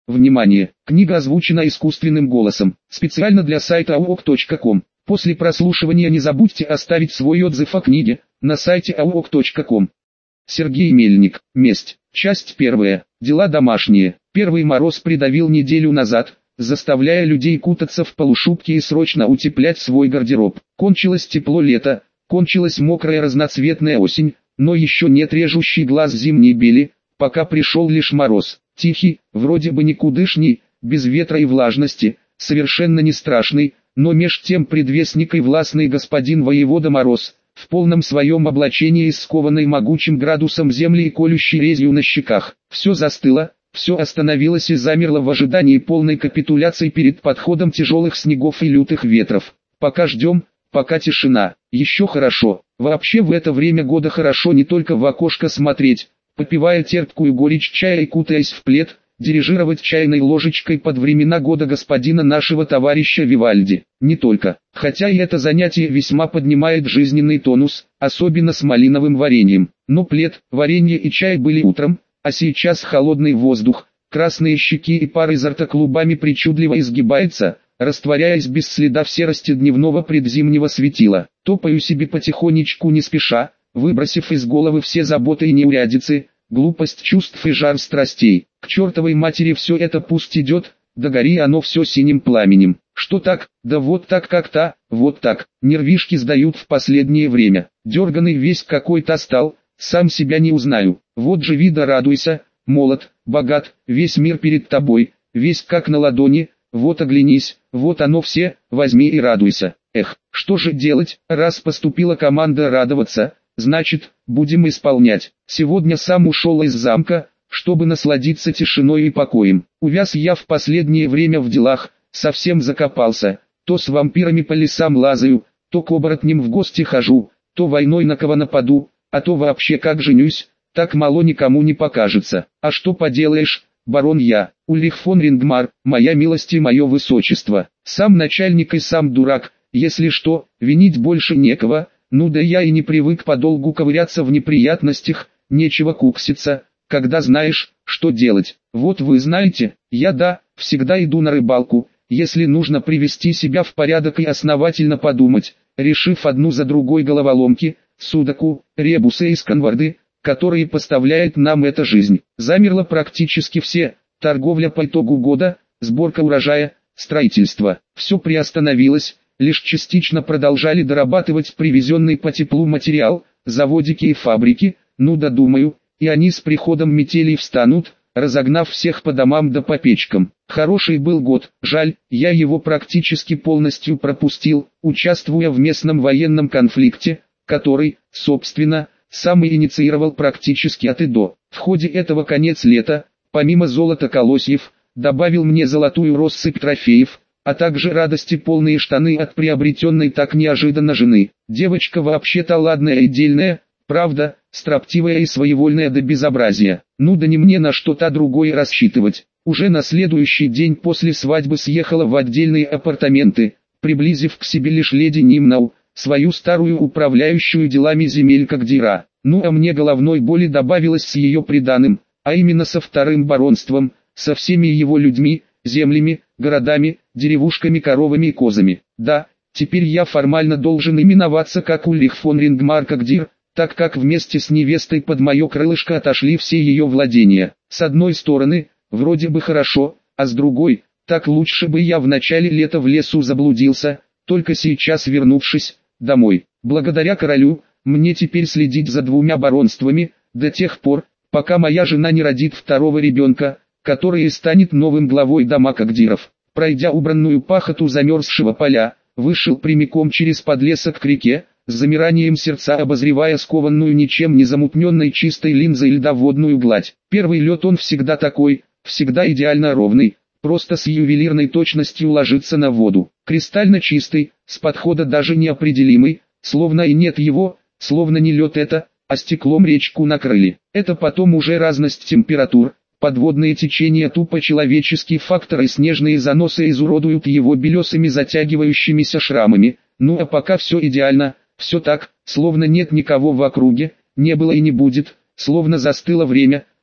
Внимание! Книга озвучена искусственным голосом. Специально для сайта aok.com. После прослушивания не забудьте оставить свой отзыв о книге на сайте aok.com. Сергей Мельник. Месть. Часть 1. Дела домашние. Первый мороз придавил неделю назад, заставляя людей кутаться в полушубки и срочно утеплять свой гардероб. Кончилось тепло лета, кончилась мокрая разноцветная осень, но еще нет режущий глаз зимней бели, пока пришел лишь мороз. Тихий, вроде бы никудышний, без ветра и влажности, совершенно не страшный, но меж тем предвестник и властный господин воевода Мороз, в полном своем облачении и скованной могучим градусом земли и колющей резью на щеках. Все застыло, все остановилось и замерло в ожидании полной капитуляции перед подходом тяжелых снегов и лютых ветров. Пока ждем, пока тишина. Еще хорошо. Вообще в это время года хорошо не только в окошко смотреть, попивая терпкую горечь чая и кутаясь в плед, дирижировать чайной ложечкой под времена года господина нашего товарища Вивальди. Не только, хотя и это занятие весьма поднимает жизненный тонус, особенно с малиновым вареньем. Но плед, варенье и чай были утром, а сейчас холодный воздух, красные щеки и пар изо рта клубами причудливо изгибается, растворяясь без следа в серости дневного предзимнего светила. Топаю себе потихонечку не спеша, выбросив из головы все заботы и неурядицы, глупость чувств и жар страстей. К чертовой матери все это пусть идет, да гори оно все синим пламенем. Что так? Да вот так как-то, вот так. Нервишки сдают в последнее время. Дерганый весь какой-то стал, сам себя не узнаю. Вот живи да радуйся, молод, богат, весь мир перед тобой, весь как на ладони, вот оглянись, вот оно все, возьми и радуйся. Эх, что же делать, раз поступила команда радоваться, значит, будем исполнять. Сегодня сам ушел из замка, чтобы насладиться тишиной и покоем. Увяз я в последнее время в делах, совсем закопался. То с вампирами по лесам лазаю, то к оборотням в гости хожу, то войной на кого нападу, а то вообще как женюсь, так мало никому не покажется. А что поделаешь, барон я, Ульрих фон Рингмар, моя милость и мое высочество. Сам начальник и сам дурак, если что, винить больше некого. Ну да я и не привык подолгу ковыряться в неприятностях, нечего кукситься, когда знаешь, что делать. Вот вы знаете, я всегда иду на рыбалку, если нужно привести себя в порядок и основательно подумать, решив одну за другой головоломки, судаку, ребусы и сканварды, которые поставляет нам эта жизнь. Замерло практически все, торговля по итогу года, сборка урожая, строительство. Все приостановилось. Лишь частично продолжали дорабатывать привезенный по теплу материал, заводики и фабрики, ну да думаю, и они с приходом метелей встанут, разогнав всех по домам да по печкам. Хороший был год, жаль, я его практически полностью пропустил, участвуя в местном военном конфликте, который, собственно, сам и инициировал практически от и до. В ходе этого конец лета, помимо золота колосьев, добавил мне золотую россыпь трофеев, а также радости полные штаны от приобретенной так неожиданно жены. Девочка вообще-то ладная и дельная, правда, строптивая и своевольная до безобразия. Ну да не мне на что-то другое рассчитывать. Уже на следующий день после свадьбы съехала в отдельные апартаменты, приблизив к себе лишь леди Нимнау, свою старую управляющую делами земель Кагдира. Ну а мне головной боли добавилось с ее приданым, а именно со вторым баронством, со всеми его людьми, землями, городами, деревушками, коровами и козами. Да, теперь я формально должен именоваться как Ульрих фон Рингмар Кагдир, так как вместе с невестой под мое крылышко отошли все ее владения. С одной стороны, вроде бы хорошо, а с другой, так лучше бы я в начале лета в лесу заблудился, только сейчас вернувшись домой. Благодаря королю, мне теперь следить за двумя баронствами, до тех пор, пока моя жена не родит второго ребенка, который и станет новым главой дома Кагдиров. Пройдя убранную пахоту замерзшего поля, вышел прямиком через подлесок к реке, с замиранием сердца обозревая скованную ничем не замутненной чистой линзой льда водную гладь. Первый лед он всегда такой, всегда идеально ровный, просто с ювелирной точностью ложится на воду. Кристально чистый, с подхода даже неопределимый, словно и нет его, словно не лед это, а стеклом речку накрыли. Это потом уже разность температур. Подводные течения тупо человеческий фактор и снежные заносы изуродуют его белесыми затягивающимися шрамами. Ну а пока все идеально, все так, словно нет никого в округе, не было и не будет, словно застыло время,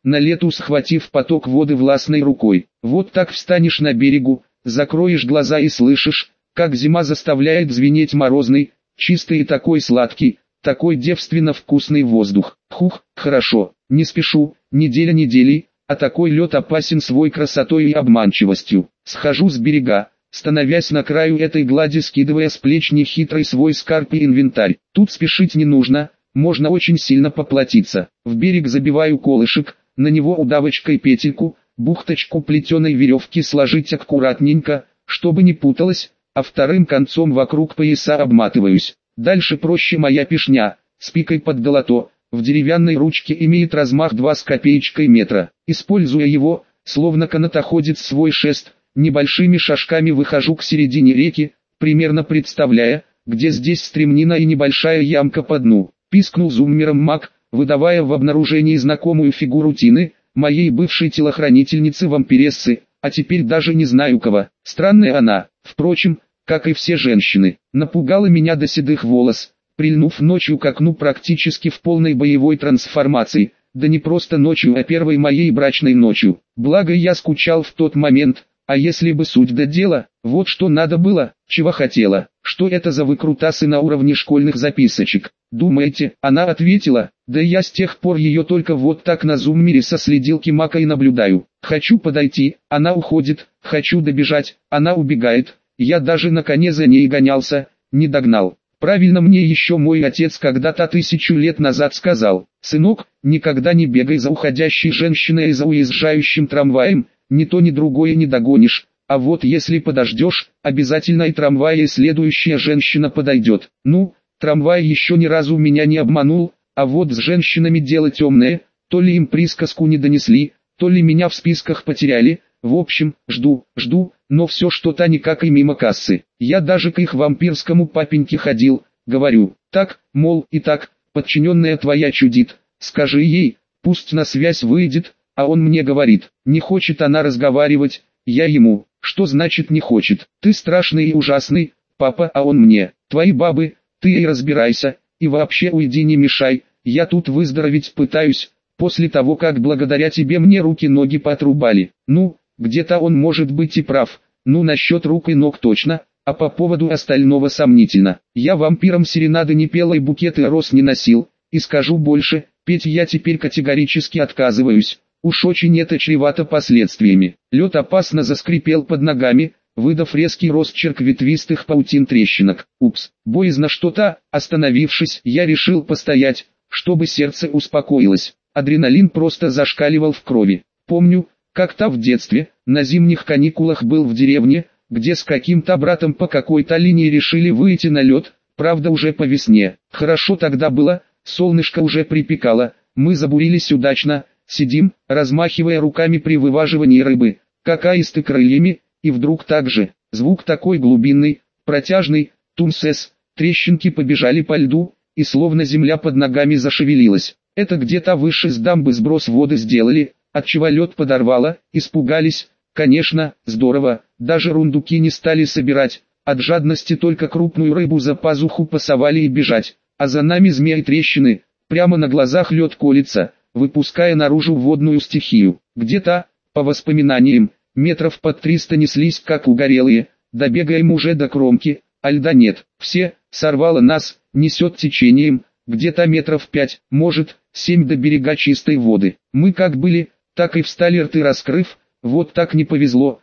на лету схватив поток воды властной рукой. Вот так встанешь на берегу, закроешь глаза и слышишь, как зима заставляет звенеть морозный, чистый и такой сладкий, такой девственно вкусный воздух. Хух, хорошо, не спешу, неделя неделей, а такой лед опасен свой красотой и обманчивостью. Схожу с берега, становясь на краю этой глади, скидывая с плеч нехитрый свой скарб и инвентарь. Тут спешить не нужно, можно очень сильно поплатиться. В берег забиваю колышек, на него удавочкой петельку, бухточку плетеной веревки сложить аккуратненько, чтобы не путалось, а вторым концом вокруг пояса обматываюсь. Дальше проще моя пешня, с пикой под долото, в деревянной ручке имеет размах 2 с копеечкой метра. Используя его, словно канатоходец свой шест, небольшими шажками выхожу к середине реки, примерно представляя, где здесь стремнина и небольшая ямка по дну. Пискнул зуммером маг, выдавая в обнаружении знакомую фигуру Тины, моей бывшей телохранительницы-вампирессы, а теперь даже не знаю кого. Странная она, впрочем, как и все женщины, напугала меня до седых волос, прильнув ночью к окну практически в полной боевой трансформации, да не просто ночью, а первой моей брачной ночью. Благо я скучал в тот момент, а если бы суть до дела, вот что надо было, чего хотела. Что это за выкрутасы на уровне школьных записочек? Думаете, она ответила? Да я с тех пор ее только вот так на зуммере со следилки мака и наблюдаю. Хочу подойти, она уходит, хочу добежать, она убегает. Я даже на коне за ней гонялся, не догнал. Правильно мне еще мой отец когда-то 1000 лет назад сказал: «Сынок, никогда не бегай за уходящей женщиной и за уезжающим трамваем, ни то ни другое не догонишь, а вот если подождешь, обязательно и трамвай и следующая женщина подойдет». Ну, трамвай еще ни разу меня не обманул, а вот с женщинами дело темное, то ли им присказку не донесли, то ли меня в списках потеряли. В общем, жду, но все что-то никак и мимо кассы. Я даже к их вампирскому папеньке ходил, говорю: «Так, мол, и так, подчиненная твоя чудит, скажи ей, пусть на связь выйдет», а он мне говорит: «Не хочет она разговаривать». Я ему: «Что значит не хочет? Ты страшный и ужасный, папа», а он мне: «Твои бабы, ты и разбирайся, и вообще уйди, не мешай, я тут выздороветь пытаюсь, после того как благодаря тебе мне руки-ноги поотрубали». Ну, где-то он может быть и прав, ну насчет рук и ног точно, а по поводу остального сомнительно. Я вампирам серенады не пел и букеты роз не носил, и скажу больше, петь я теперь категорически отказываюсь, уж очень это чревато последствиями. Лед опасно заскрипел под ногами, выдав резкий росчерк ветвистых паутин трещинок. Упс, боязно что-то, остановившись, я решил постоять, чтобы сердце успокоилось. Адреналин просто зашкаливал в крови. Помню, как-то в детстве, на зимних каникулах был в деревне, где с каким-то братом по какой-то линии решили выйти на лед, правда уже по весне. Хорошо тогда было, солнышко уже припекало, мы забурились удачно, сидим, размахивая руками при вываживании рыбы, как аисты крыльями, и вдруг так же, звук такой глубинный, протяжный, тумсес, трещинки побежали по льду, и словно земля под ногами зашевелилась. Это где-то выше с дамбы сброс воды сделали, отчего лед подорвало, испугались, конечно, здорово, даже рундуки не стали собирать, от жадности только крупную рыбу за пазуху пасовали и бежать, а за нами змеи трещины, прямо на глазах лед колется, выпуская наружу водную стихию. Где-то, по воспоминаниям, метров под 300 неслись как угорелые, добегаем уже до кромки, а льда нет, все, сорвало нас, несет течением, где-то метров 5, может, 7 до берега чистой воды. Мы как были, так и встали рты раскрыв, вот так не повезло,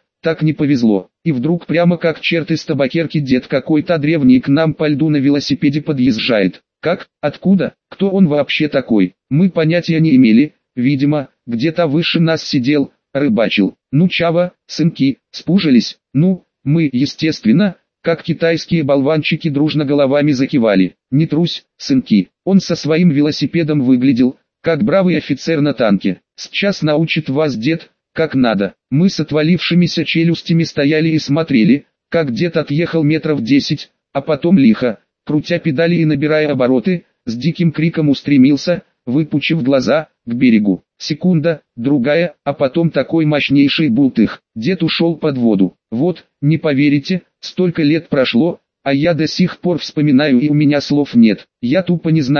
и вдруг прямо как черт из табакерки дед какой-то древний к нам по льду на велосипеде подъезжает. Как, откуда, кто он вообще такой, мы понятия не имели, видимо, где-то выше нас сидел, рыбачил. Ну чава, сынки, спужились, ну, мы, естественно, как китайские болванчики дружно головами закивали. Не трусь, сынки, он со своим велосипедом выглядел, как бравый офицер на танке. Сейчас научит вас дед, как надо. Мы с отвалившимися челюстями стояли и смотрели, как дед отъехал метров 10, а потом лихо, крутя педали и набирая обороты, с диким криком устремился, выпучив глаза, к берегу. Секунда, другая, а потом такой мощнейший бултых. Дед ушел под воду. Вот, не поверите, столько лет прошло, а я до сих пор вспоминаю и у меня слов нет. Я тупо не знаю,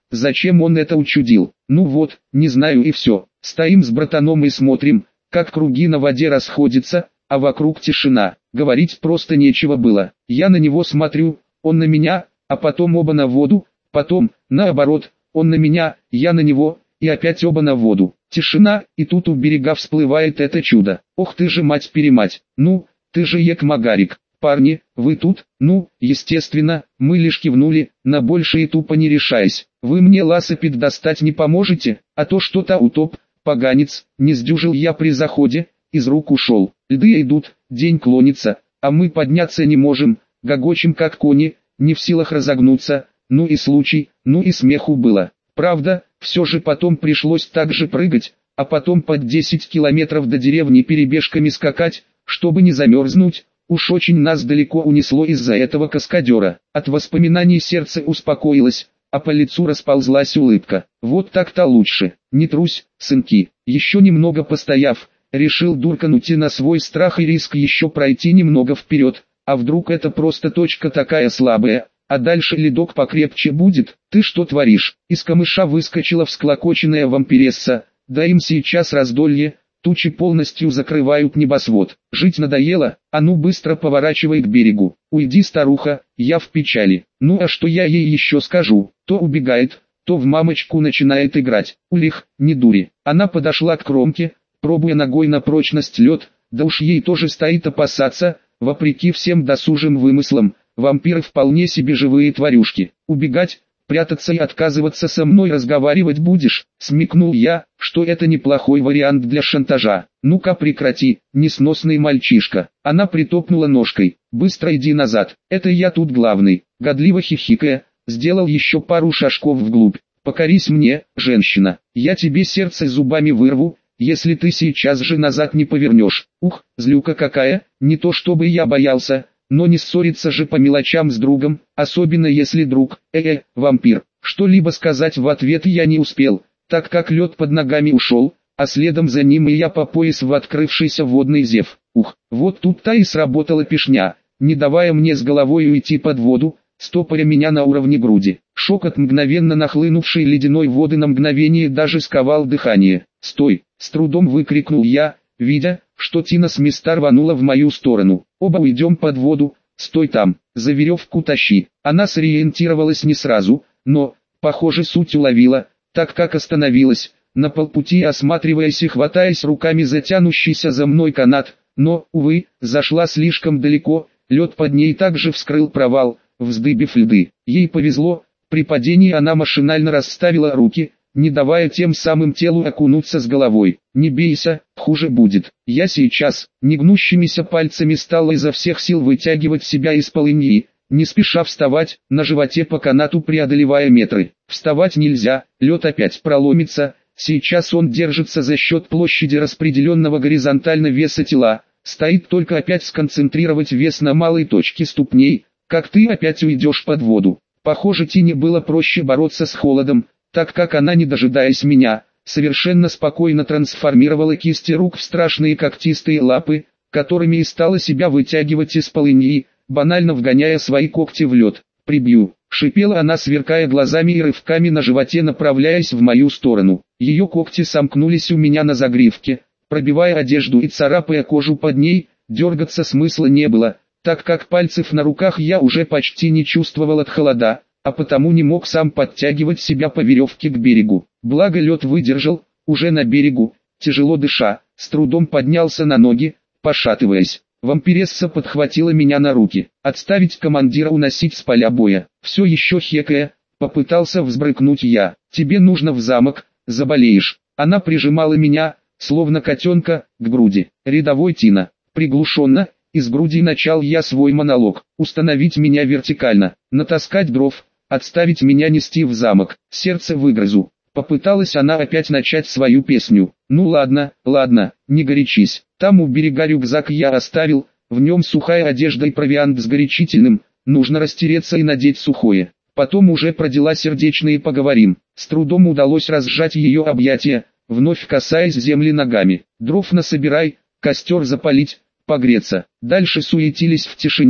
зачем он это учудил. Ну вот, не знаю и все. Стоим с братаном и смотрим, как круги на воде расходятся, а вокруг тишина. Говорить просто нечего было. Я на него смотрю, он на меня, а потом оба на воду, потом, наоборот, он на меня, я на него, и опять оба на воду. Тишина, и тут у берега всплывает это чудо. Ох ты же мать-перемать, ну, ты же Ек-Магарик. Парни, вы тут? Ну, естественно, мы лишь кивнули, на большее тупо не решаясь. Вы мне ласопед достать не поможете, а то что-то утоп, поганец, не сдюжил я при заходе, из рук ушел. Льды идут, день клонится, а мы подняться не можем, гогочем как кони, не в силах разогнуться, ну и случай, ну и смеху было. Правда, все же потом пришлось так же прыгать, а потом под 10 километров до деревни перебежками скакать, чтобы не замерзнуть. Уж очень нас далеко унесло из-за этого каскадера. От воспоминаний сердце успокоилось, а по лицу расползлась улыбка. Вот так-то лучше. Не трусь, сынки. Еще немного постояв, решил дуркануть и на свой страх и риск еще пройти немного вперед. А вдруг это просто точка такая слабая, а дальше ледок покрепче будет? Ты что творишь? Из камыша выскочила всклокоченная вампиресса. Да им сейчас раздолье. Тучи полностью закрывают небосвод. Жить надоело? А ну быстро поворачивай к берегу. Уйди, старуха, я в печали. Ну а что я ей еще скажу? То убегает, то в мамочку начинает играть. Улих, не дури. Она подошла к кромке, пробуя ногой на прочность лед, да уж ей тоже стоит опасаться, вопреки всем досужим вымыслам, вампиры вполне себе живые тварюшки. Убегать, прятаться и отказываться со мной разговаривать будешь? Смекнул я, что это неплохой вариант для шантажа. Ну-ка прекрати, несносный мальчишка. Она притопнула ножкой. Быстро иди назад, это я тут главный. Годливо хихикая, сделал еще пару шажков вглубь. Покорись мне, женщина, я тебе сердце зубами вырву, если ты сейчас же назад не повернешь. Ух, злюка какая, не то чтобы я боялся, но не ссориться же по мелочам с другом, особенно если друг, вампир. Что-либо сказать в ответ я не успел, так как лед под ногами ушел, а следом за ним и я по пояс в открывшийся водный зев. Ух, вот тут-то и сработала пешня, не давая мне с головой уйти под воду, стопоря меня на уровне груди. Шок от мгновенно нахлынувшей ледяной воды на мгновение даже сковал дыхание. «Стой!» — с трудом выкрикнул я, видя, что Тина с места рванула в мою сторону. «Оба уйдем под воду, стой там, за веревку тащи». Она сориентировалась не сразу, но, похоже, суть уловила, так как остановилась, на полпути осматриваясь и хватаясь руками за тянущийся за мной канат, но, увы, зашла слишком далеко, лед под ней также вскрыл провал, вздыбив льды. Ей повезло, при падении она машинально расставила руки, не давая тем самым телу окунуться с головой. «Не бейся, хуже будет». Я сейчас, негнущимися пальцами стал изо всех сил вытягивать себя из полыньи, не спеша вставать, на животе по канату преодолевая метры. Вставать нельзя, лед опять проломится, сейчас он держится за счет площади распределенного горизонтально веса тела, стоит только опять сконцентрировать вес на малой точке ступней, как ты опять уйдешь под воду. Похоже, Тине было проще бороться с холодом, так как она, не дожидаясь меня, совершенно спокойно трансформировала кисти рук в страшные когтистые лапы, которыми и стала себя вытягивать из полыньи, банально вгоняя свои когти в лед. «Прибью!» — шипела она, сверкая глазами и рывками на животе, направляясь в мою сторону. Ее когти сомкнулись у меня на загривке, пробивая одежду и царапая кожу под ней. Дергаться смысла не было, так как пальцев на руках я уже почти не чувствовал от холода, а потому не мог сам подтягивать себя по веревке к берегу. Благо лед выдержал, уже на берегу, тяжело дыша, с трудом поднялся на ноги, пошатываясь. Вампиресса подхватила меня на руки. «Отставить командира, уносить с поля боя». Все еще хекая, попытался взбрыкнуть я. «Тебе нужно в замок, заболеешь». Она прижимала меня, словно котенка, к груди. «Рядовой Тина». Приглушенно, из груди начал я свой монолог. «Установить меня вертикально, натаскать дров, отставить меня нести в замок, сердце выгрызу». Попыталась она опять начать свою песню. «Ну ладно, ладно, не горячись. Там у берега рюкзак я оставил, в нем сухая одежда и провиант с горячительным, нужно растереться и надеть сухое. Потом уже про дела сердечные поговорим». С трудом удалось разжать ее объятия, вновь касаясь земли ногами. «Дров насобирай, костер запалить, погреться». Дальше суетились в тишине,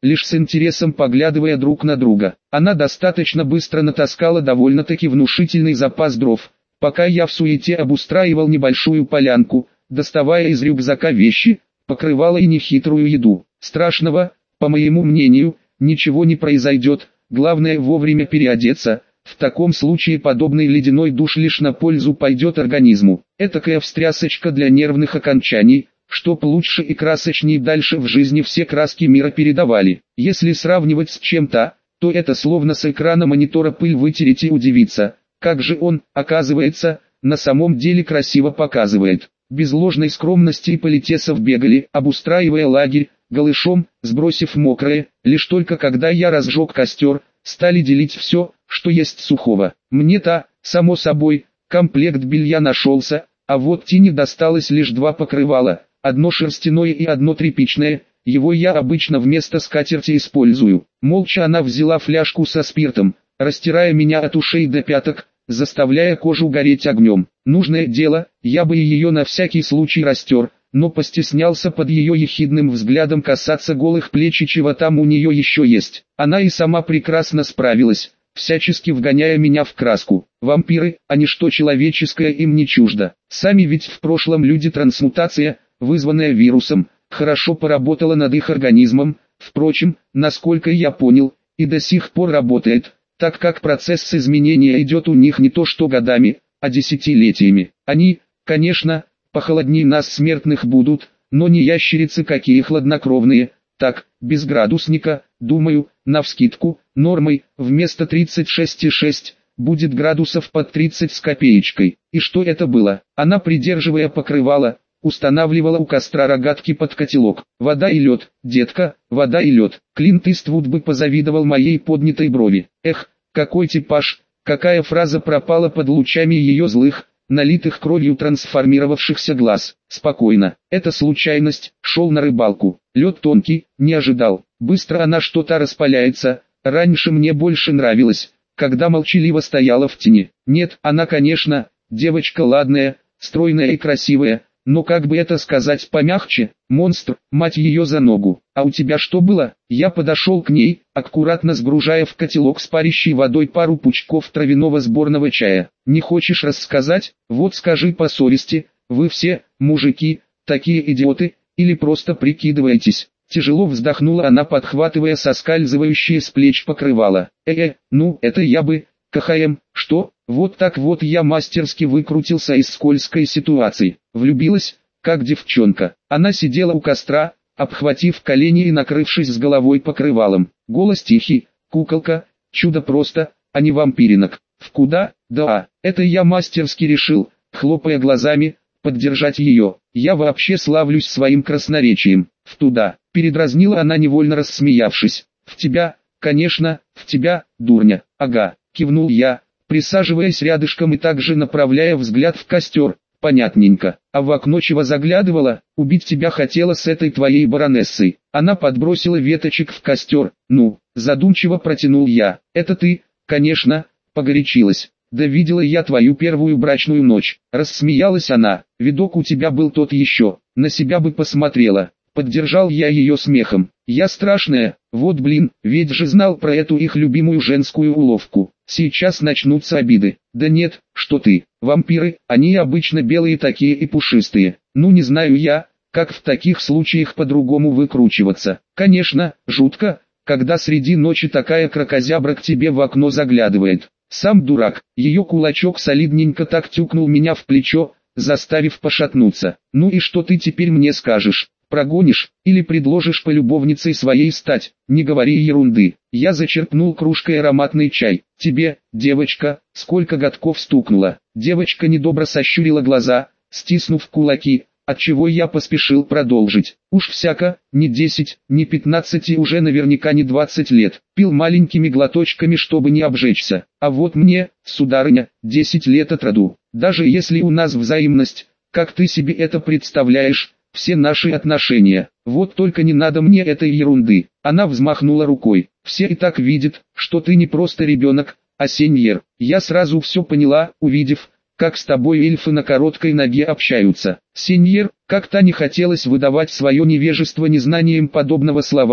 лишь с интересом поглядывая друг на друга. Она достаточно быстро натаскала довольно-таки внушительный запас дров, пока я в суете обустраивал небольшую полянку, доставая из рюкзака вещи, покрывало и нехитрую еду. Страшного, по моему мнению, ничего не произойдет, главное вовремя переодеться. В таком случае подобный ледяной душ лишь на пользу пойдет организму. Этакая встрясочка для нервных окончаний, чтоб лучше и красочней дальше в жизни все краски мира передавали. Если сравнивать с чем-то, то это словно с экрана монитора пыль вытереть и удивиться, как же он, оказывается, на самом деле красиво показывает. Без ложной скромности и политесов бегали, обустраивая лагерь, голышом, сбросив мокрое, лишь только когда я разжег костер, стали делить все, что есть сухого. Мне-то, само собой, комплект белья нашелся, а вот Тине досталось лишь 2 покрывала, одно шерстяное и одно тряпичное, его я обычно вместо скатерти использую. Молча она взяла фляжку со спиртом, растирая меня от ушей до пяток, заставляя кожу гореть огнем. Нужное дело, я бы и ее на всякий случай растер, но постеснялся под ее ехидным взглядом касаться голых плеч и чего там у нее еще есть. Она и сама прекрасно справилась, всячески вгоняя меня в краску. Вампиры, а ничто человеческое им не чуждо. Сами ведь в прошлом люди трансмутация, вызванная вирусом, хорошо поработала над их организмом, впрочем, насколько я понял, и до сих пор работает, так как процесс изменения идет у них не то что годами, а десятилетиями. Они, конечно, похолодней нас смертных будут, но не ящерицы какие хладнокровные. Так, без градусника, думаю, навскидку, нормой, вместо 36,6, будет градусов под 30 с копеечкой. И что это было? Она, придерживая покрывало, устанавливала у костра рогатки под котелок. Вода и лед, детка, вода и лед. Клинт Иствуд бы позавидовал моей поднятой брови. Эх, какой типаж, какая фраза пропала под лучами ее злых, налитых кровью трансформировавшихся глаз. Спокойно, это случайность, шел на рыбалку. Лед тонкий, не ожидал. Быстро она что-то распаляется, раньше мне больше нравилось, когда молчаливо стояла в тени. Нет, она, конечно, девочка ладная, стройная и красивая, но как бы это сказать помягче, монстр, мать ее за ногу. А у тебя что было? Я подошел к ней, аккуратно сгружая в котелок с парящей водой пару пучков травяного сборного чая. Не хочешь рассказать? Вот скажи по совести, вы все, мужики, такие идиоты, или просто прикидываетесь? Тяжело вздохнула она, подхватывая соскальзывающие с плеч покрывало. Ну это я бы, КХМ, что? Вот так вот я мастерски выкрутился из скользкой ситуации. Влюбилась, как девчонка. Она сидела у костра, обхватив колени и накрывшись с головой покрывалом. Голос тихий, куколка, чудо просто, а не вампиринок. В куда? Да, это я мастерски решил, хлопая глазами, поддержать ее. Я вообще славлюсь своим красноречием. В туда. Передразнила она, невольно рассмеявшись. В тебя, конечно, в тебя, дурня. Ага, кивнул я, присаживаясь рядышком и также направляя взгляд в костер. Понятненько. А в окно чего заглядывала? Убить тебя хотела с этой твоей баронессой. Она подбросила веточек в костер. Ну, задумчиво протянул я. Это ты, конечно, погорячилась. Да видела я твою первую брачную ночь. Рассмеялась она. Видок у тебя был тот еще. На себя бы посмотрела. Поддержал я ее смехом. Я страшная, вот блин, ведь же знал про эту их любимую женскую уловку. Сейчас начнутся обиды. Да нет, что ты, вампиры, они обычно белые такие и пушистые. Ну не знаю я, как в таких случаях по-другому выкручиваться. Конечно, жутко, когда среди ночи такая кракозябра к тебе в окно заглядывает. Сам дурак, ее кулачок солидненько так тюкнул меня в плечо, заставив пошатнуться. Ну и что ты теперь мне скажешь? Прогонишь, или предложишь полюбовницей своей стать? Не говори ерунды. Я зачерпнул кружкой ароматный чай. Тебе, девочка, сколько годков стукнуло? Девочка недобро сощурила глаза, стиснув кулаки, отчего я поспешил продолжить. Уж всяко, не 10, не 15 и уже наверняка не 20 лет. Пил маленькими глоточками, чтобы не обжечься. А вот мне, сударыня, 10 лет от роду. Даже если у нас взаимность, как ты себе это представляешь? Все наши отношения. Вот только не надо мне этой ерунды. Она взмахнула рукой. Все и так видят, что ты не просто ребенок, а сеньор. Я сразу все поняла, увидев, как с тобой эльфы на короткой ноге общаются. Сеньор, как-то не хотелось выдавать свое невежество незнанием подобного слова,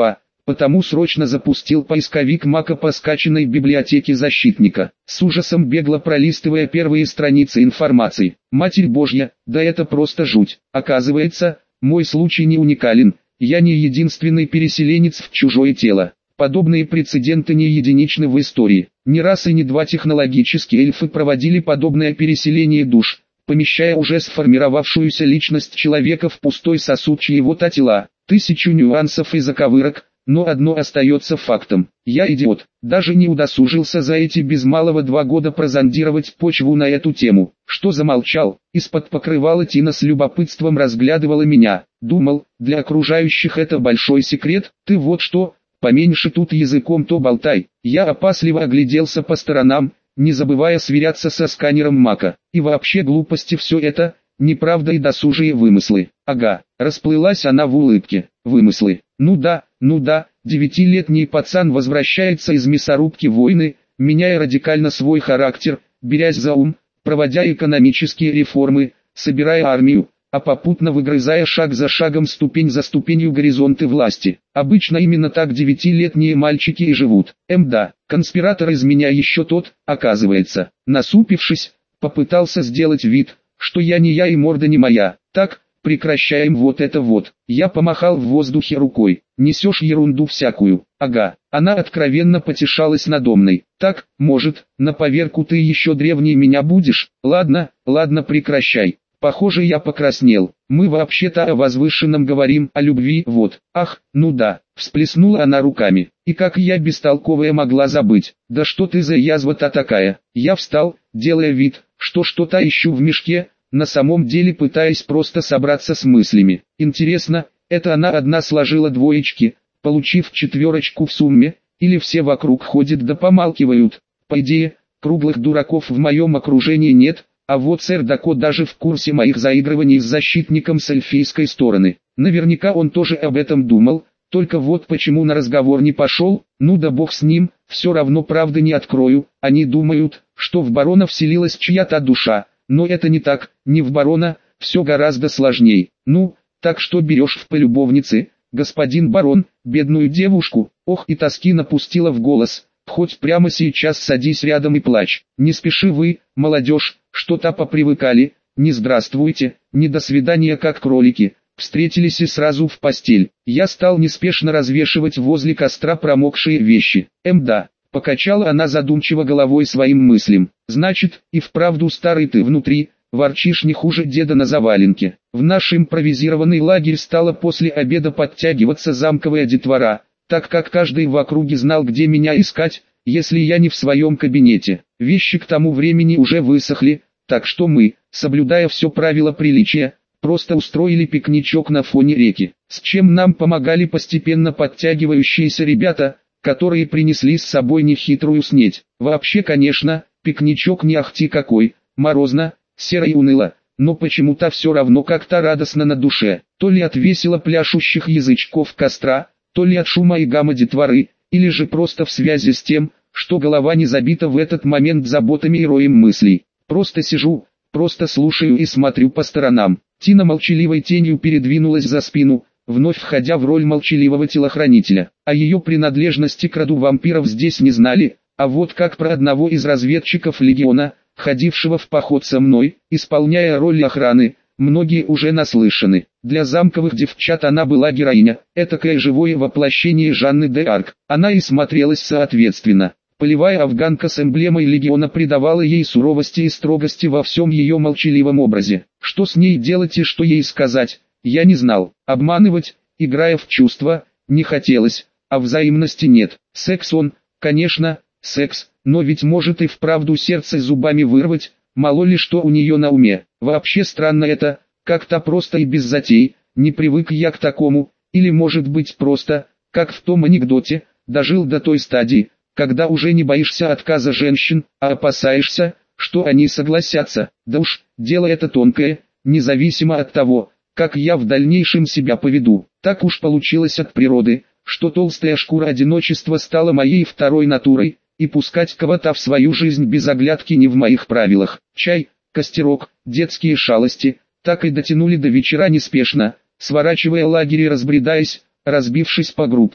потому срочно запустил поисковик Мака по скачанной библиотеке защитника, с ужасом бегло пролистывая первые страницы информации. Матерь Божья, да это просто жуть. Оказывается, мой случай не уникален, я не единственный переселенец в чужое тело. Подобные прецеденты не единичны в истории. Не раз и не два технологические эльфы проводили подобное переселение душ, помещая уже сформировавшуюся личность человека в пустой сосуд чьего-то тела. Тысячу нюансов и заковырок, но одно остается фактом. Я идиот, даже не удосужился за эти без малого 2 года прозондировать почву на эту тему. Что замолчал? Из-под покрывала Тина с любопытством разглядывала меня. Думал, для окружающих это большой секрет. Ты вот что, поменьше тут языком то болтай. Я опасливо огляделся по сторонам, не забывая сверяться со сканером Мака. И вообще глупости все это, неправда и досужие вымыслы. Ага, расплылась она в улыбке. Вымыслы. Ну да, 9-летний пацан возвращается из мясорубки войны, меняя радикально свой характер, берясь за ум, проводя экономические реформы, собирая армию, а попутно выгрызая шаг за шагом ступень за ступенью горизонты власти. Обычно именно так 9-летние мальчики и живут. Да, конспиратор из меня еще тот, оказывается. Насупившись, попытался сделать вид, что я не я и морда не моя. Так, прекращаем вот это вот. Я помахал в воздухе рукой. Несешь ерунду всякую. Ага, она откровенно потешалась надо мной. Так, может, на поверку ты еще древней меня будешь? Ладно, прекращай. Похоже, я покраснел. Мы вообще-то о возвышенном говорим, о любви, вот. Ах, ну да, всплеснула она руками. И как я бестолковая могла забыть? Да что ты за язва-то такая? Я встал, делая вид, что что-то ищу в мешке, на самом деле пытаясь просто собраться с мыслями. Интересно, это она одна сложила двоечки, получив 4 в сумме, или все вокруг ходят да помалкивают? По идее, круглых дураков в моем окружении нет. А вот сэр Дако даже в курсе моих заигрываний с защитником с эльфийской стороны. Наверняка он тоже об этом думал, только вот почему на разговор не пошел. Ну да бог с ним, все равно правды не открою. Они думают, что в барона вселилась чья-то душа, но это не так, не в барона, все гораздо сложней. Ну, так что берешь в полюбовницы, господин барон, бедную девушку? Ох, и тоски напустила в голос. Хоть прямо сейчас садись рядом и плачь. Не спеши вы, молодежь, что-то попривыкали. Не здравствуйте, не до свидания как кролики. Встретились и сразу в постель. Я стал неспешно развешивать возле костра промокшие вещи. Да, покачала она задумчиво головой своим мыслям. Значит, и вправду старый ты внутри, ворчишь не хуже деда на заваленке. В наш импровизированный лагерь стала после обеда подтягиваться замковая детвора, так как каждый в округе знал, где меня искать, если я не в своем кабинете. Вещи к тому времени уже высохли, так что мы, соблюдая все правила приличия, просто устроили пикничок на фоне реки, с чем нам помогали постепенно подтягивающиеся ребята, которые принесли с собой нехитрую снеть. Вообще, конечно, пикничок не ахти какой, морозно, серо и уныло, но почему-то все равно как-то радостно на душе, то ли от весело пляшущих язычков костра, то ли от шума и гамма детворы, или же просто в связи с тем, что голова не забита в этот момент заботами и роем мыслей. Просто сижу, просто слушаю и смотрю по сторонам. Тина молчаливой тенью передвинулась за спину, вновь входя в роль молчаливого телохранителя. О ее принадлежности к роду вампиров здесь не знали, а вот как про одного из разведчиков легиона, ходившего в поход со мной, исполняя роль охраны, многие уже наслышаны. Для замковых девчат она была героиня, этакое живое воплощение Жанны де Арк. Она и смотрелась соответственно. Полевая афганка с эмблемой легиона придавала ей суровости и строгости во всем ее молчаливом образе. Что с ней делать и что ей сказать, я не знал. Обманывать, играя в чувства, не хотелось, а взаимности нет. Секс он, конечно, секс, но ведь может и вправду сердце зубами вырвать, мало ли что у нее на уме. Вообще странно это, как-то просто и без затей, не привык я к такому, или может быть просто, как в том анекдоте, дожил до той стадии, когда уже не боишься отказа женщин, а опасаешься, что они согласятся. Да уж, дело это тонкое, независимо от того, как я в дальнейшем себя поведу. Так уж получилось от природы, что толстая шкура одиночества стала моей второй натурой, и пускать кого-то в свою жизнь без оглядки не в моих правилах. Чай, костерок, детские шалости, так и дотянули до вечера неспешно, сворачивая лагерь и разбредаясь, разбившись по группкам.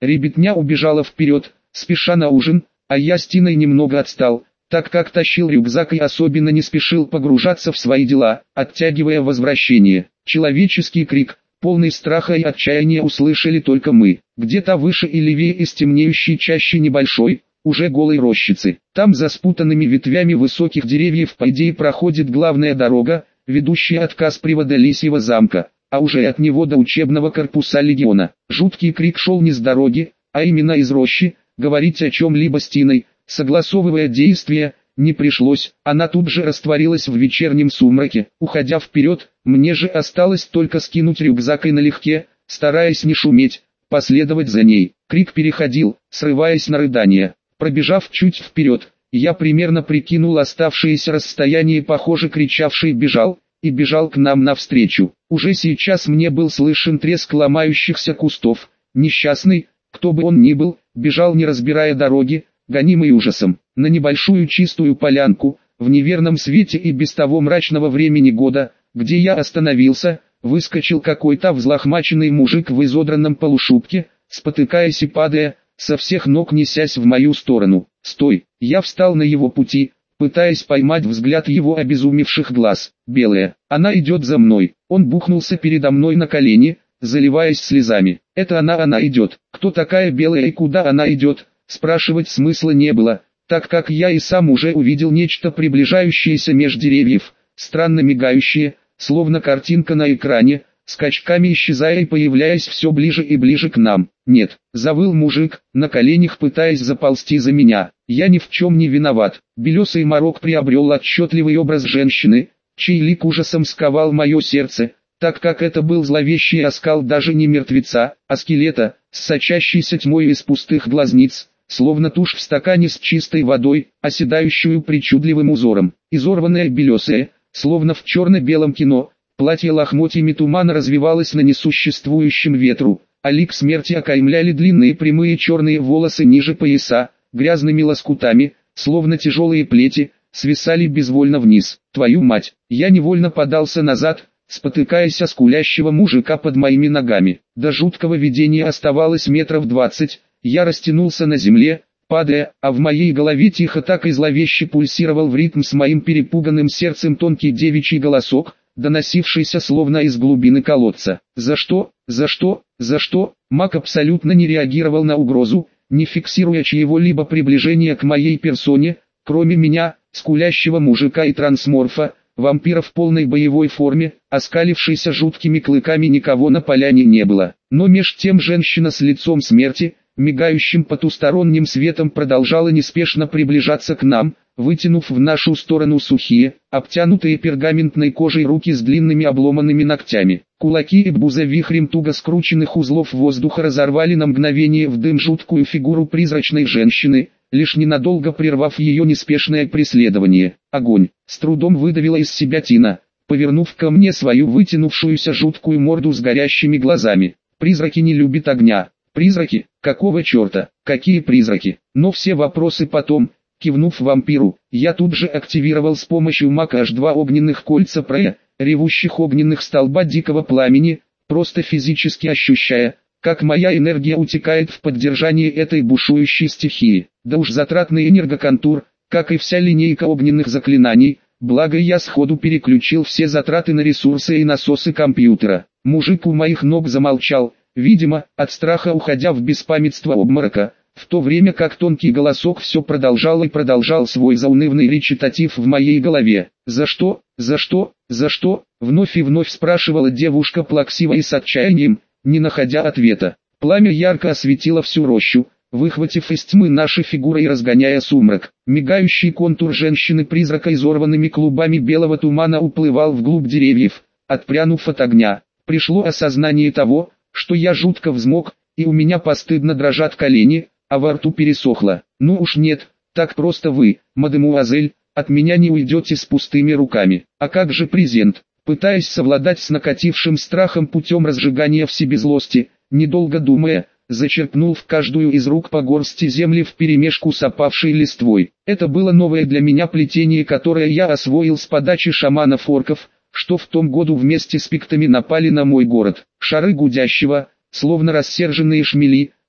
Ребятня убежала вперед, спеша на ужин, а я с Тиной немного отстал, так как тащил рюкзак и особенно не спешил погружаться в свои дела, оттягивая возвращение. Человеческий крик, полный страха и отчаяния, услышали только мы. Где-то выше и левее из темнеющей чащи небольшой, уже голой рощицы. Там за спутанными ветвями высоких деревьев по идее проходит главная дорога, ведущая от Каспривода Лисьего замка, а уже от него до учебного корпуса легиона. Жуткий крик шел не с дороги, а именно из рощи. Говорить о чем-либо с Тиной, согласовывая действия, не пришлось, она тут же растворилась в вечернем сумраке. Уходя вперед, мне же осталось только скинуть рюкзак и налегке, стараясь не шуметь, последовать за ней. Крик переходил, срываясь на рыдания. Пробежав чуть вперед, я примерно прикинул оставшееся расстояние, похоже, кричавший бежал, и бежал к нам навстречу. Уже сейчас мне был слышен треск ломающихся кустов. Несчастный, кто бы он ни был, бежал не разбирая дороги, гонимый ужасом. На небольшую чистую полянку, в неверном свете и без того мрачного времени года, где я остановился, выскочил какой-то взлохмаченный мужик в изодранном полушубке, спотыкаясь и падая, со всех ног несясь в мою сторону. «Стой!» Я встал на его пути, пытаясь поймать взгляд его обезумевших глаз. «Белая, она идет за мной!» Он бухнулся передо мной на колени, заливаясь слезами. «Это она идет. Кто такая Белая и куда она идет?» Спрашивать смысла не было, так как я и сам уже увидел нечто приближающееся меж деревьев, странно мигающее, словно картинка на экране, скачками исчезая и появляясь все ближе и ближе к нам. «Нет», — завыл мужик, на коленях пытаясь заползти за меня. «Я ни в чем не виноват». Белесый морок приобрел отчетливый образ женщины, чей лик ужасом сковал мое сердце, так как это был зловещий оскал даже не мертвеца, а скелета, с сочащейся тьмой из пустых глазниц, словно тушь в стакане с чистой водой, оседающую причудливым узором. Изорванное белесое, словно в черно-белом кино, платье лохмотьями тумана развивалось на несуществующем ветру, а лик смерти окаймляли длинные прямые черные волосы ниже пояса, грязными лоскутами, словно тяжелые плети, свисали безвольно вниз. «Твою мать!» Я невольно подался назад, спотыкаясь о скулящего мужика под моими ногами. До жуткого видения оставалось метров 20, я растянулся на земле, падая, а в моей голове тихо так и зловеще пульсировал в ритм с моим перепуганным сердцем тонкий девичий голосок, доносившийся словно из глубины колодца. «За что? За что? За что?» Маг абсолютно не реагировал на угрозу, не фиксируя чьего-либо приближения к моей персоне, кроме меня, скулящего мужика и трансморфа. Вампира в полной боевой форме, оскалившейся жуткими клыками, никого на поляне не было. Но меж тем женщина с лицом смерти, мигающим потусторонним светом, продолжала неспешно приближаться к нам, вытянув в нашу сторону сухие, обтянутые пергаментной кожей руки с длинными обломанными ногтями. Кулаки и буза вихрем туго скрученных узлов воздуха разорвали на мгновение в дым жуткую фигуру призрачной женщины, лишь ненадолго прервав ее неспешное преследование. «Огонь!» С трудом выдавила из себя Тина, повернув ко мне свою вытянувшуюся жуткую морду с горящими глазами. «Призраки не любят огня». «Призраки? Какого черта? Какие призраки?» Но все вопросы потом. Кивнув вампиру, я тут же активировал с помощью мака аж 2 огненных кольца Прея, ревущих огненных столба дикого пламени, просто физически ощущая, как моя энергия утекает в поддержание этой бушующей стихии. Да уж затратный энергоконтур, как и вся линейка огненных заклинаний, благо я сходу переключил все затраты на ресурсы и насосы компьютера. Мужик у моих ног замолчал, видимо, от страха уходя в беспамятство обморока, в то время как тонкий голосок все продолжал и продолжал свой заунывный речитатив в моей голове. «За что? За что? За что?» Вновь и вновь спрашивала девушка плаксиво и с отчаянием, не находя ответа. Пламя ярко осветило всю рощу, выхватив из тьмы наши фигуры и разгоняя сумрак. Мигающий контур женщины-призрака изорванными клубами белого тумана уплывал вглубь деревьев, отпрянув от огня. Пришло осознание того, что я жутко взмок, и у меня постыдно дрожат колени, а во рту пересохло. «Ну уж нет, так просто вы, мадемуазель, от меня не уйдете с пустыми руками. А как же презент?» Пытаясь совладать с накатившим страхом путем разжигания в себе злости, недолго думая, зачерпнул в каждую из рук по горсти земли вперемешку с опавшей листвой. Это было новое для меня плетение, которое я освоил с подачи шаманов-орков, что в том году вместе с пиктами напали на мой город. Шары гудящего, словно рассерженные шмели,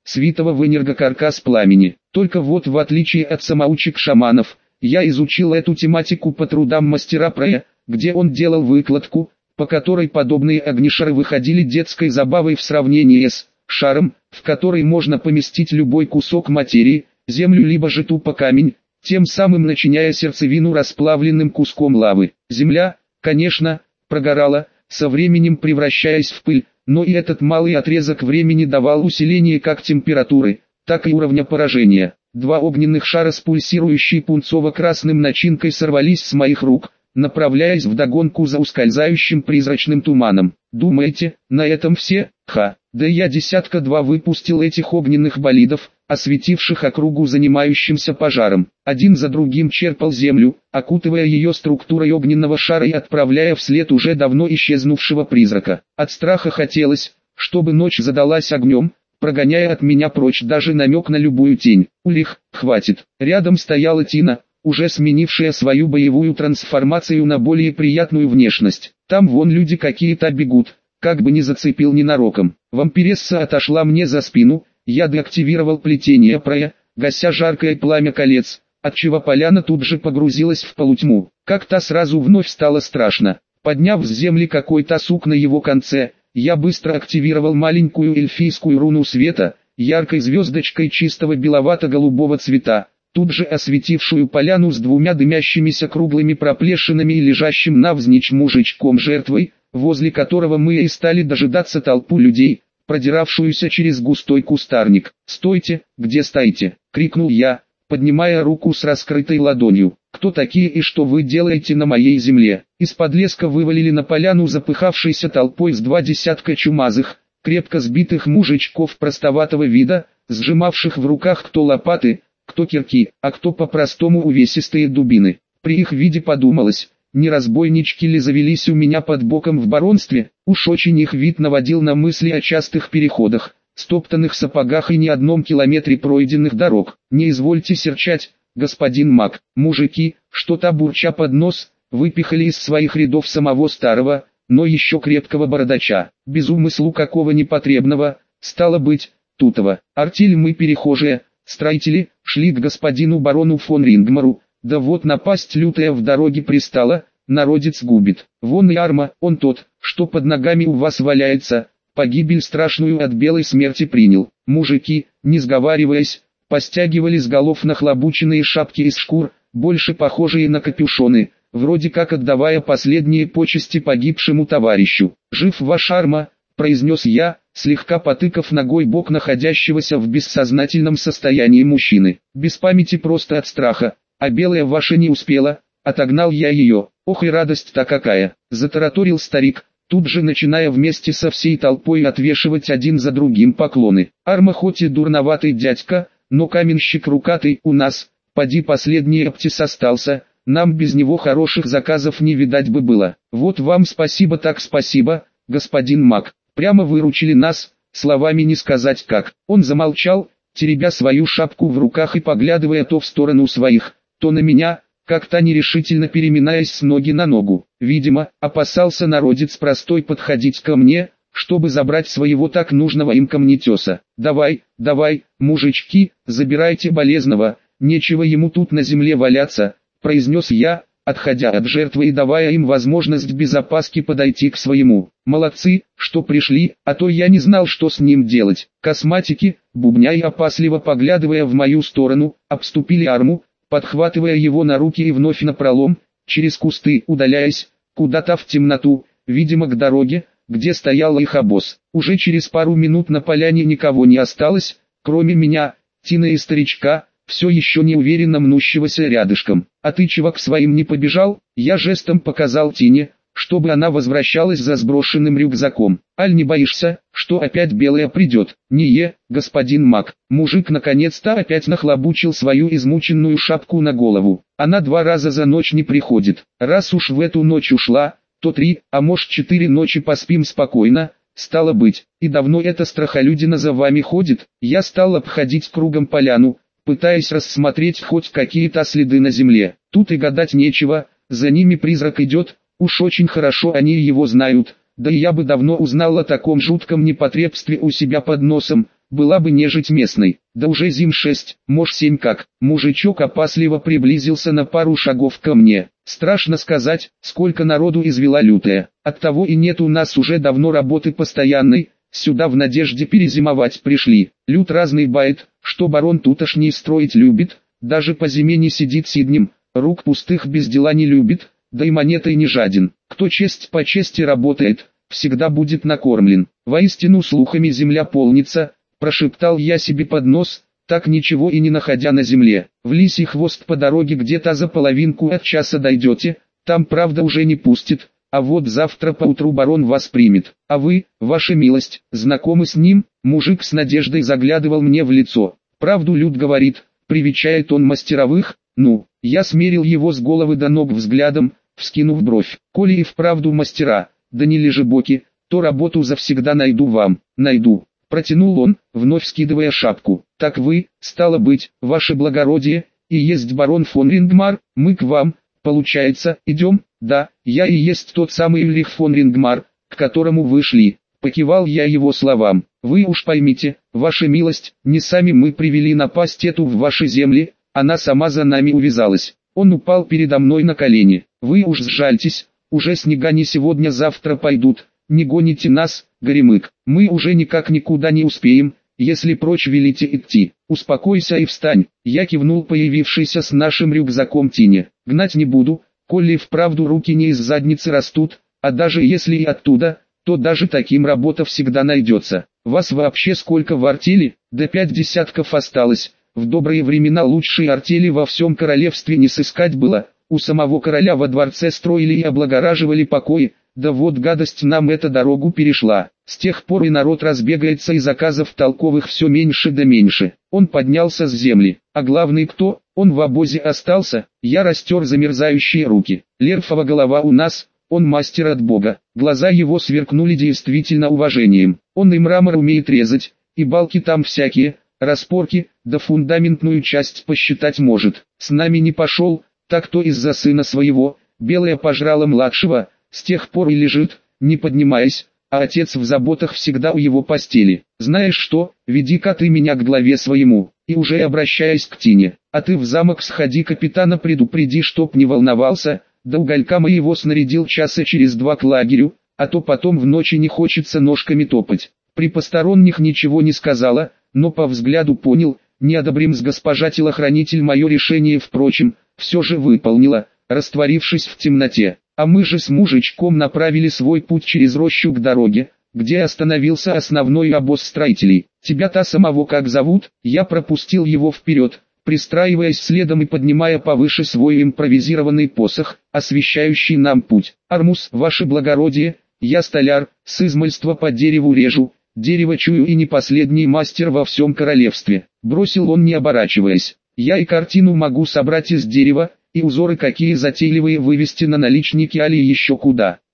свитого в энергокаркас пламени. Только вот в отличие от самоучек-шаманов, я изучил эту тематику по трудам мастера Прея, где он делал выкладку, по которой подобные огнешары выходили детской забавой в сравнении с шаром, в который можно поместить любой кусок материи, землю либо же тупо камень, тем самым начиняя сердцевину расплавленным куском лавы. Земля, конечно, прогорала, со временем превращаясь в пыль, но и этот малый отрезок времени давал усиление как температуры, так и уровня поражения. Два огненных шара с пульсирующей пунцово-красным начинкой сорвались с моих рук, направляясь вдогонку за ускользающим призрачным туманом. Думаете, на этом все? Ха! Да я десятка-два выпустил этих огненных болидов, осветивших округу занимающимся пожаром. Один за другим черпал землю, окутывая ее структурой огненного шара и отправляя вслед уже давно исчезнувшего призрака. От страха хотелось, чтобы ночь задалась огнем, прогоняя от меня прочь даже намек на любую тень. Улих, хватит. Рядом стояла Тина, уже сменившая свою боевую трансформацию на более приятную внешность. Там вон люди какие-то бегут, как бы не зацепил ненароком. Вампиресса отошла мне за спину, я деактивировал плетение Прея, гася жаркое пламя колец, отчего поляна тут же погрузилась в полутьму. Как-то сразу вновь стало страшно. Подняв с земли какой-то сук на его конце, я быстро активировал маленькую эльфийскую руну света, яркой звездочкой чистого беловато-голубого цвета, тут же осветившую поляну с двумя дымящимися круглыми проплешинами и лежащим навзничь мужичком жертвой, возле которого мы и стали дожидаться толпу людей, продиравшуюся через густой кустарник. «Стойте, где стоите!» — крикнул я, поднимая руку с раскрытой ладонью. «Кто такие и что вы делаете на моей земле?» Из-под леска вывалили на поляну запыхавшейся толпой с 20 чумазых, крепко сбитых мужичков простоватого вида, сжимавших в руках кто лопаты, кто кирки, а кто по-простому увесистые дубины. При их виде подумалось, не разбойнички ли завелись у меня под боком в баронстве. Уж очень их вид наводил на мысли о частых переходах, стоптанных сапогах и ни одном километре пройденных дорог. «Не извольте серчать, господин маг». Мужики, что-то бурча под нос, выпихали из своих рядов самого старого, но еще крепкого бородача. Без умыслу какого непотребного, стало быть, тутого. Артель мы перехожие, строители, шли к господину барону фон Рингмару, да вот напасть лютая в дороге пристала, народец губит. Вон и Арма, он тот, что под ногами у вас валяется, погибель страшную от белой смерти принял. Мужики, не сговариваясь, постягивали с голов нахлобученные шапки из шкур, больше похожие на капюшоны, вроде как отдавая последние почести погибшему товарищу. «Жив ваш Арма», — произнес я, слегка потыкав ногой бок находящегося в бессознательном состоянии мужчины. «Без памяти просто от страха, а белая ваша не успела», — отогнал я ее. «Ох и радость-то какая!» — затараторил старик, тут же начиная вместе со всей толпой отвешивать один за другим поклоны. «Арма хоть и дурноватый дядька, но каменщик рукатый у нас, поди последний аптис остался, нам без него хороших заказов не видать бы было. Вот вам спасибо так спасибо, господин маг, прямо выручили нас, словами не сказать как». Он замолчал, теребя свою шапку в руках и поглядывая то в сторону своих, то на меня, как-то нерешительно переминаясь с ноги на ногу. Видимо, опасался народец простой подходить ко мне, чтобы забрать своего так нужного им камнетеса. «Давай, давай, мужички, забирайте болезного, нечего ему тут на земле валяться», — произнес я, отходя от жертвы и давая им возможность без опаски подойти к своему. «Молодцы, что пришли, а то я не знал, что с ним делать». Косматики, бубня и опасливо поглядывая в мою сторону, обступили Арму, подхватывая его на руки и вновь напролом, через кусты удаляясь, куда-то в темноту, видимо к дороге, где стоял их обоз. Уже через пару минут на поляне никого не осталось, кроме меня, Тины и старичка, все еще неуверенно мнущегося рядышком. «А ты чего к своим не побежал?» Я жестом показал Тине, чтобы она возвращалась за сброшенным рюкзаком. «Аль, не боишься, что опять белая придет?» «Не, господин маг». Мужик наконец-то опять нахлобучил свою измученную шапку на голову. «Она 2 раза за ночь не приходит. Раз уж в эту ночь ушла, то 3, а может 4 ночи поспим спокойно, стало быть. И давно эта страхолюдина за вами ходит?» Я стал обходить кругом поляну, пытаясь рассмотреть хоть какие-то следы на земле. Тут и гадать нечего, за ними призрак идет, уж очень хорошо они его знают, да и я бы давно узнал о таком жутком непотребстве у себя под носом, была бы нежить местной, да уже зим 6, мож 7 как. Мужичок опасливо приблизился на пару шагов ко мне. Страшно сказать, сколько народу извела лютая. Оттого и нет у нас уже давно работы постоянной, сюда в надежде перезимовать пришли. Лют разный бает, что барон тутошний строить любит, даже по зиме не сидит сиднем, рук пустых без дела не любит, да и монетой не жаден. Кто честь по чести работает, всегда будет накормлен. Воистину слухами земля полнится, прошептал я себе под нос, так ничего и не находя на земле. В лисий хвост по дороге где-то за половинку от часа дойдете, там правда уже не пустит, а вот завтра поутру барон вас примет. А вы, ваша милость, знакомы с ним? Мужик с надеждой заглядывал мне в лицо. Правду Люд говорит, привечает он мастеровых. Ну, я смерил его с головы до ног взглядом, вскинув бровь. Коли и вправду мастера, да не лежебоки, то работу завсегда найду вам, найду. Протянул он, вновь скидывая шапку. Так вы, стало быть, ваше благородие, и есть барон фон Рингмар, мы к вам, получается, идем? Да, я и есть тот самый Ульрих фон Рингмар, к которому вы шли. Покивал я его словам. Вы уж поймите, ваша милость, не сами мы привели напасть эту в ваши земли, она сама за нами увязалась. Он упал передо мной на колени. Вы уж сжальтесь, уже снега не сегодня-завтра пойдут, не гоните нас, горемык, мы уже никак никуда не успеем, если прочь велите идти. Успокойся и встань, я кивнул появившийся с нашим рюкзаком Тине. Гнать не буду, коли вправду руки не из задницы растут, а даже если и оттуда, то даже таким работа всегда найдется. Вас вообще сколько в артели? Да 5 десятков осталось. В добрые времена лучшие артели во всем королевстве не сыскать было. У самого короля во дворце строили и облагораживали покои, да вот гадость нам эта дорогу перешла. С тех пор и народ разбегается и заказов толковых все меньше да меньше. Он поднялся с земли, а главный кто? Он в обозе остался. Я растер замерзающие руки. Лерфова голова у нас, он мастер от бога. Глаза его сверкнули действительно уважением. Он и мрамор умеет резать, и балки там всякие, распорки, да фундаментную часть посчитать может. С нами не пошел, так то из-за сына своего, белая пожрала младшего, с тех пор и лежит, не поднимаясь, а отец в заботах всегда у его постели. Знаешь что, веди-ка ты меня к главе своему, и уже обращаясь к Тине, а ты в замок сходи капитана предупреди, чтоб не волновался, да уголька моего снарядил часа через 2 к лагерю, а то потом в ночи не хочется ножками топать. При посторонних ничего не сказала, но по взгляду понял, неодобрим с госпожа телохранитель мое решение, впрочем, все же выполнила, растворившись в темноте. А мы же с мужичком направили свой путь через рощу к дороге, где остановился основной обоз строителей. Тебя-то самого как зовут? Я пропустил его вперед, пристраиваясь следом и поднимая повыше свой импровизированный посох, освещающий нам путь. Армус, ваше благородие, я столяр, с измальства по дереву режу, дерево чую и не последний мастер во всем королевстве. Бросил он, не оборачиваясь. Я и картину могу собрать из дерева, и узоры какие затейливые вывести на наличники али еще куда.